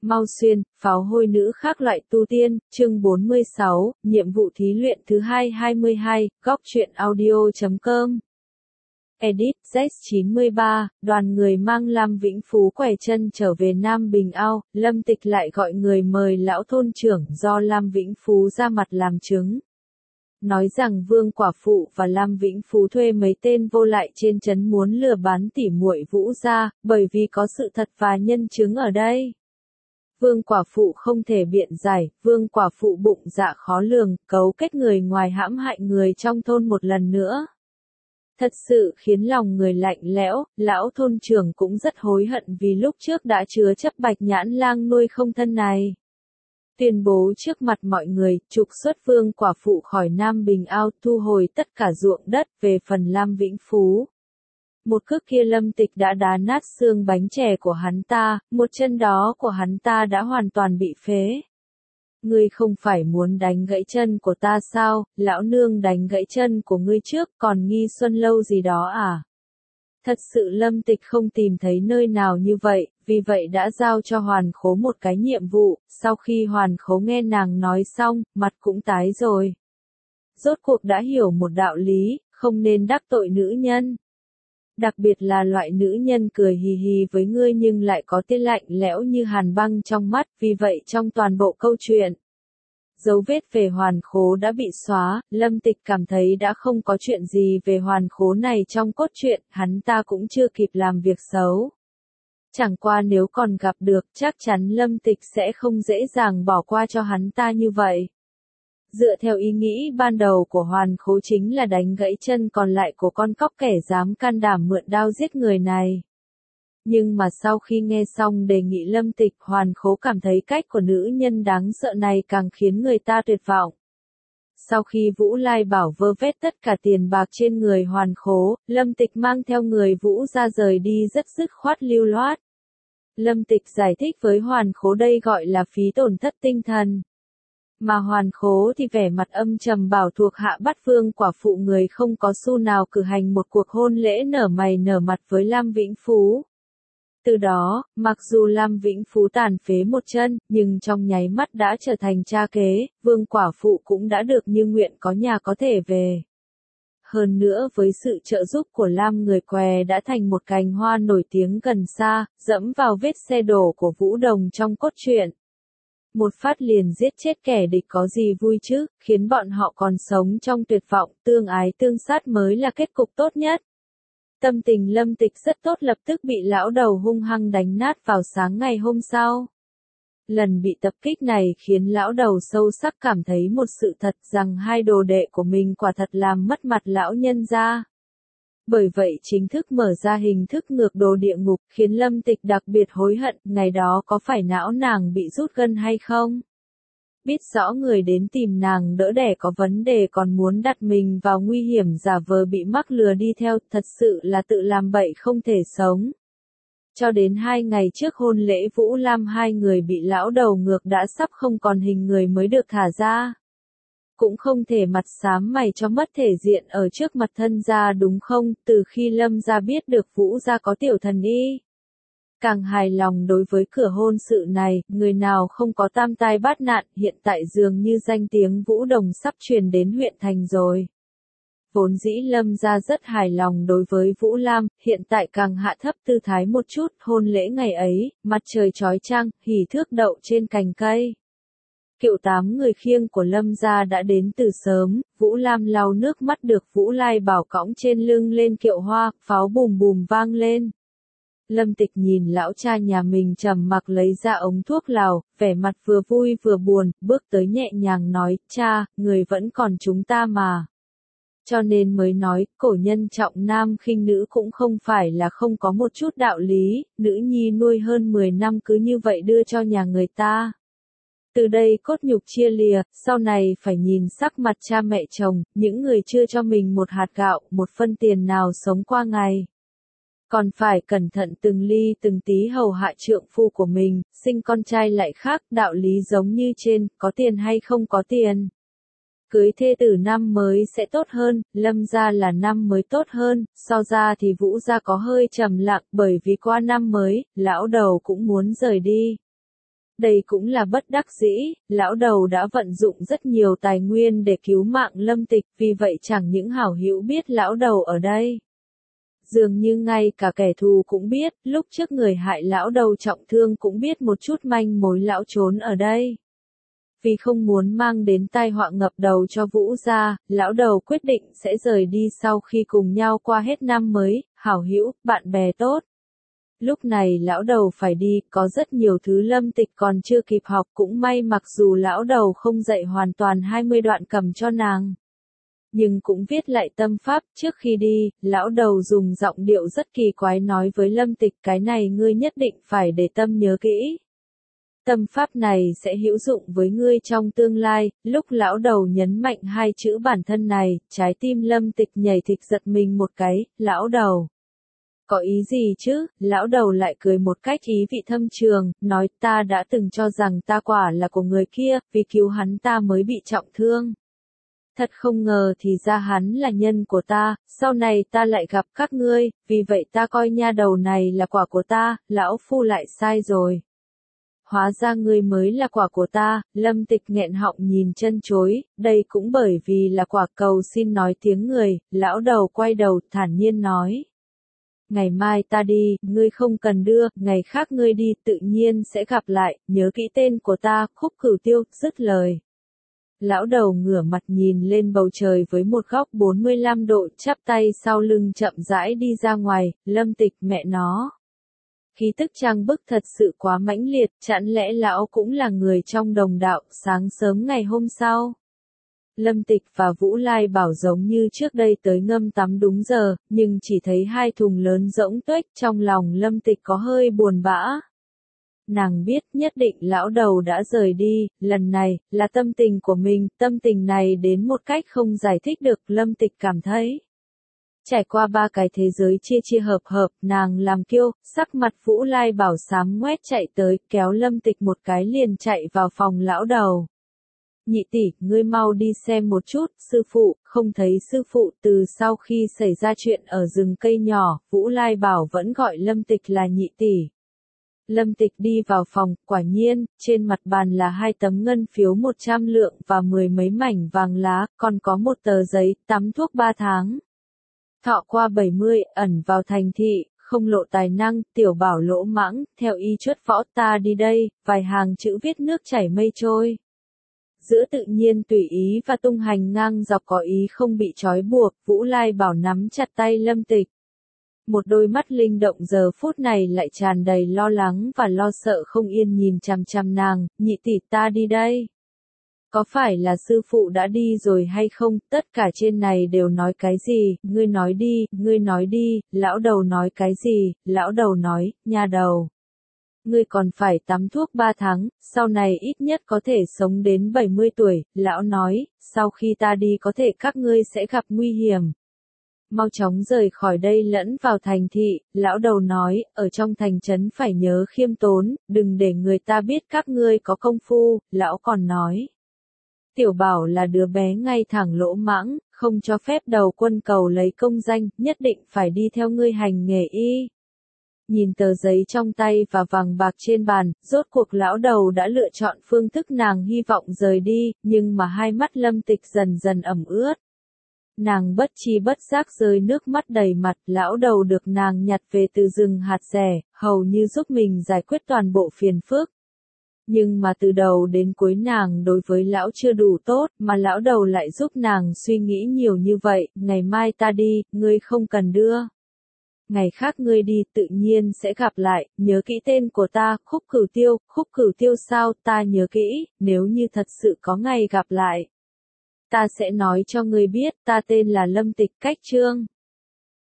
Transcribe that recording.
Mau Xuyên, pháo hôi nữ khác loại tu tiên, chương 46, nhiệm vụ thí luyện thứ 222, góc truyện audio.com. Edit, Z93, đoàn người mang Lam Vĩnh Phú quẻ chân trở về Nam Bình Ao, Lâm Tịch lại gọi người mời lão thôn trưởng do Lam Vĩnh Phú ra mặt làm chứng. Nói rằng Vương Quả Phụ và Lam Vĩnh Phú thuê mấy tên vô lại trên trấn muốn lừa bán tỉ muội Vũ gia, bởi vì có sự thật và nhân chứng ở đây. Vương Quả Phụ không thể biện giải, Vương Quả Phụ bụng dạ khó lường, cấu kết người ngoài hãm hại người trong thôn một lần nữa. Thật sự khiến lòng người lạnh lẽo, lão thôn trưởng cũng rất hối hận vì lúc trước đã chứa chấp Bạch Nhãn Lang nuôi không thân này. Tuyên bố trước mặt mọi người, trục xuất Vương Quả Phụ khỏi Nam Bình Ao, thu hồi tất cả ruộng đất về phần Lam Vĩnh Phú. Một cước kia Lâm Tịch đã đá nát xương bánh chè của hắn ta, một chân đó của hắn ta đã hoàn toàn bị phế. Ngươi không phải muốn đánh gãy chân của ta sao, lão nương đánh gãy chân của ngươi trước còn nghi xuân lâu gì đó à? Thật sự Lâm Tịch không tìm thấy nơi nào như vậy, vì vậy đã giao cho Hoàn Khố một cái nhiệm vụ, sau khi Hoàn Khố nghe nàng nói xong, mặt cũng tái rồi. Rốt cuộc đã hiểu một đạo lý, không nên đắc tội nữ nhân. Đặc biệt là loại nữ nhân cười hì hì với ngươi nhưng lại có tia lạnh lẽo như hàn băng trong mắt, vì vậy trong toàn bộ câu chuyện, dấu vết về Hoàn Khố đã bị xóa, Lâm Tịch cảm thấy đã không có chuyện gì về Hoàn Khố này trong cốt truyện, hắn ta cũng chưa kịp làm việc xấu. Chẳng qua nếu còn gặp được, chắc chắn Lâm Tịch sẽ không dễ dàng bỏ qua cho hắn ta như vậy. Dựa theo ý nghĩ ban đầu của Hoàn Khố chính là đánh gãy chân còn lại của con cóc kẻ dám can đảm mượn đao giết người này. Nhưng mà sau khi nghe xong đề nghị Lâm Tịch, Hoàn Khố cảm thấy cách của nữ nhân đáng sợ này càng khiến người ta tuyệt vọng. Sau khi Vũ Lai Bảo vơ vét tất cả tiền bạc trên người Hoàn Khố, Lâm Tịch mang theo người Vũ ra rời đi rất dứt khoát lưu loát. Lâm Tịch giải thích với Hoàn Khố đây gọi là phí tổn thất tinh thần. Mà Hoàn Khố thì vẻ mặt âm trầm bảo thuộc hạ bắt Vương Quả Phụ người không có xu nào cử hành một cuộc hôn lễ nở mày nở mặt với Lam Vĩnh Phú. Từ đó, mặc dù Lam Vĩnh Phú tàn phế một chân, nhưng trong nháy mắt đã trở thành cha kế, Vương Quả Phụ cũng đã được như nguyện có nhà có thể về. Hơn nữa với sự trợ giúp của Lam người què đã thành một cành hoa nổi tiếng gần xa, dẫm vào vết xe đổ của Vũ Đồng trong cốt truyện. Một phát liền giết chết kẻ địch có gì vui chứ, khiến bọn họ còn sống trong tuyệt vọng, tương ái tương sát mới là kết cục tốt nhất. Tâm tình Lâm Tịch rất tốt, lập tức bị lão đầu hung hăng đánh nát vào sáng ngày hôm sau. Lần bị tập kích này khiến lão đầu sâu sắc cảm thấy một sự thật rằng hai đồ đệ của mình quả thật làm mất mặt lão nhân gia. Bởi vậy chính thức mở ra hình thức ngược đồ địa ngục, khiến Lâm Tịch đặc biệt hối hận, ngày đó có phải não nàng bị rút gân hay không? Biết rõ người đến tìm nàng đỡ đẻ có vấn đề còn muốn đặt mình vào nguy hiểm giả vờ bị mắc lừa đi theo, thật sự là tự làm bậy không thể sống. Cho đến 2 ngày trước hôn lễ Vũ Lam hai người bị lão đầu ngược đã sắp không còn hình người mới được thả ra. Cũng không thể mặt xám mày cho mất thể diện ở trước mặt thân gia đúng không, từ khi Lâm gia biết được Vũ gia có tiểu thần y. Càng hài lòng đối với cửa hôn sự này, người nào không có tam tai bát nạn, hiện tại dường như danh tiếng Vũ Đồng sắp truyền đến huyện thành rồi. Vốn dĩ Lâm gia rất hài lòng đối với Vũ Lam, hiện tại càng hạ thấp tư thái một chút, hôn lễ ngày ấy, mặt trời chói chang, hỉ thước đậu trên cành cây. Kiệu 8 người khiêng của Lâm gia đã đến từ sớm, Vũ Lam lau nước mắt được Vũ Lai Bảo cõng trên lưng lên kiệu hoa, pháo bùm bùm vang lên. Lâm Tịch nhìn lão cha nhà mình trầm mặc lấy ra ống thuốc lào, vẻ mặt vừa vui vừa buồn, bước tới nhẹ nhàng nói, cha, người vẫn còn chúng ta mà. Cho nên mới nói, cổ nhân trọng nam khinh nữ cũng không phải là không có một chút đạo lý, nữ nhi nuôi hơn 10 năm cứ như vậy đưa cho nhà người ta. Từ đây cốt nhục chia lìa, sau này phải nhìn sắc mặt cha mẹ chồng, những người chưa cho mình một hạt gạo, một phân tiền nào sống qua ngày. Còn phải cẩn thận từng ly từng tí hầu hạ trượng phu của mình, sinh con trai lại khác, đạo lý giống như trên, có tiền hay không có tiền. Cưới thê tử năm mới sẽ tốt hơn, Lâm gia là năm mới tốt hơn, so ra thì Vũ gia có hơi trầm lặng bởi vì qua năm mới, lão đầu cũng muốn rời đi. Đây cũng là bất đắc dĩ, lão đầu đã vận dụng rất nhiều tài nguyên để cứu mạng Lâm Tịch, vì vậy chẳng những hảo hữu biết lão đầu ở đây. Dường như ngay cả kẻ thù cũng biết, lúc trước người hại lão đầu trọng thương cũng biết một chút manh mối lão trốn ở đây. Vì không muốn mang đến tai họa ngập đầu cho Vũ gia, lão đầu quyết định sẽ rời đi sau khi cùng nhau qua hết năm mới, hảo hữu, bạn bè tốt. Lúc này lão đầu phải đi, có rất nhiều thứ Lâm Tịch còn chưa kịp học, cũng may mặc dù lão đầu không dạy hoàn toàn 20 đoạn cầm cho nàng. Nhưng cũng viết lại tâm pháp, trước khi đi, lão đầu dùng giọng điệu rất kỳ quái nói với Lâm Tịch, cái này ngươi nhất định phải để tâm nhớ kỹ. Tâm pháp này sẽ hữu dụng với ngươi trong tương lai. Lúc lão đầu nhấn mạnh hai chữ bản thân này, trái tim Lâm Tịch nhảy thịch giật mình một cái. Lão đầu, có ý gì chứ? Lão đầu lại cười một cách ý vị thâm trường, nói, ta đã từng cho rằng ta quả là của người kia, vì cứu hắn ta mới bị trọng thương. Thật không ngờ thì ra hắn là nhân của ta, sau này ta lại gặp các ngươi, vì vậy ta coi nha đầu này là quả của ta. Lão phu lại sai rồi. Hóa ra ngươi mới là quả của ta. Lâm Tịch nghẹn họng nhìn chân chối, đây cũng bởi vì là quả, cầu xin nói tiếng người. Lão đầu quay đầu thản nhiên nói, ngày mai ta đi, ngươi không cần đưa, ngày khác ngươi đi tự nhiên sẽ gặp lại, nhớ kỹ tên của ta. Khúc Cửu Tiêu. Dứt lời, lão đầu ngửa mặt nhìn lên bầu trời với một góc 45 độ, chắp tay sau lưng chậm rãi đi ra ngoài. Lâm Tịch, mẹ nó, khí tức trang bức thật sự quá mãnh liệt, chẳng lẽ lão cũng là người trong đồng đạo. Sáng sớm ngày hôm sau, Lâm Tịch và Vũ Lai Bảo giống như trước đây tới ngâm tắm đúng giờ, nhưng chỉ thấy hai thùng lớn rỗng tuếch, trong lòng Lâm Tịch có hơi buồn bã. Nàng biết nhất định lão đầu đã rời đi, lần này, là tâm tình của mình, tâm tình này đến một cách không giải thích được. Lâm Tịch cảm thấy, trải qua ba cái thế giới chia chia hợp hợp, nàng làm kiêu, sắc mặt Vũ Lai Bảo xám ngoét chạy tới, kéo Lâm Tịch một cái liền chạy vào phòng lão đầu. Nhị tỷ, ngươi mau đi xem một chút. Sư phụ, không thấy sư phụ. Từ sau khi xảy ra chuyện ở rừng cây nhỏ, Vũ Lai Bảo vẫn gọi Lâm Tịch là nhị tỷ. Lâm Tịch đi vào phòng, quả nhiên, trên mặt bàn là hai tấm ngân phiếu 100 lượng và 10 mấy mảnh vàng lá, còn có một tờ giấy, tắm thuốc 3 tháng. Thọ qua 70, ẩn vào thành thị, không lộ tài năng, tiểu bảo lỗ mãng, theo y chuất võ, ta đi đây. Vài hàng chữ viết nước chảy mây trôi. Giữa tự nhiên tùy ý và tung hành ngang dọc có ý không bị trói buộc, Vũ Lai Bảo nắm chặt tay Lâm Tịch. Một đôi mắt linh động giờ phút này lại tràn đầy lo lắng và lo sợ không yên nhìn chằm chằm nàng. Nhị tỷ, ta đi đây. Có phải là sư phụ đã đi rồi hay không? Tất cả trên này đều nói cái gì? Ngươi nói đi, ngươi nói đi. Lão đầu nói cái gì? Lão đầu nói, nha đầu, ngươi còn phải tắm thuốc 3 tháng, sau này ít nhất có thể sống đến 70 tuổi. Lão nói, sau khi ta đi có thể các ngươi sẽ gặp nguy hiểm. Mau chóng rời khỏi đây lẫn vào thành thị. Lão đầu nói, ở trong thành trấn phải nhớ khiêm tốn, đừng để người ta biết các ngươi có công phu. Lão còn nói, tiểu bảo là đứa bé ngay thẳng lỗ mãng, không cho phép đầu quân cầu lấy công danh, nhất định phải đi theo ngươi hành nghề y. Nhìn tờ giấy trong tay và vàng bạc trên bàn, rốt cuộc lão đầu đã lựa chọn phương thức nàng hy vọng rời đi, nhưng mà hai mắt Lâm Tịch dần dần ẩm ướt. Nàng bất chi bất giác rơi nước mắt đầy mặt. Lão đầu được nàng nhặt về từ rừng hạt rẻ, hầu như giúp mình giải quyết toàn bộ phiền phức. Nhưng mà từ đầu đến cuối nàng đối với lão chưa đủ tốt, mà lão đầu lại giúp nàng suy nghĩ nhiều như vậy. Ngày mai ta đi, ngươi không cần đưa. Ngày khác ngươi đi tự nhiên sẽ gặp lại, nhớ kỹ tên của ta. Khúc Cửu Tiêu. Khúc Cửu Tiêu sao? Ta nhớ kỹ, nếu như thật sự có ngày gặp lại, ta sẽ nói cho ngươi biết. Ta tên là Lâm Tịch. Cách chương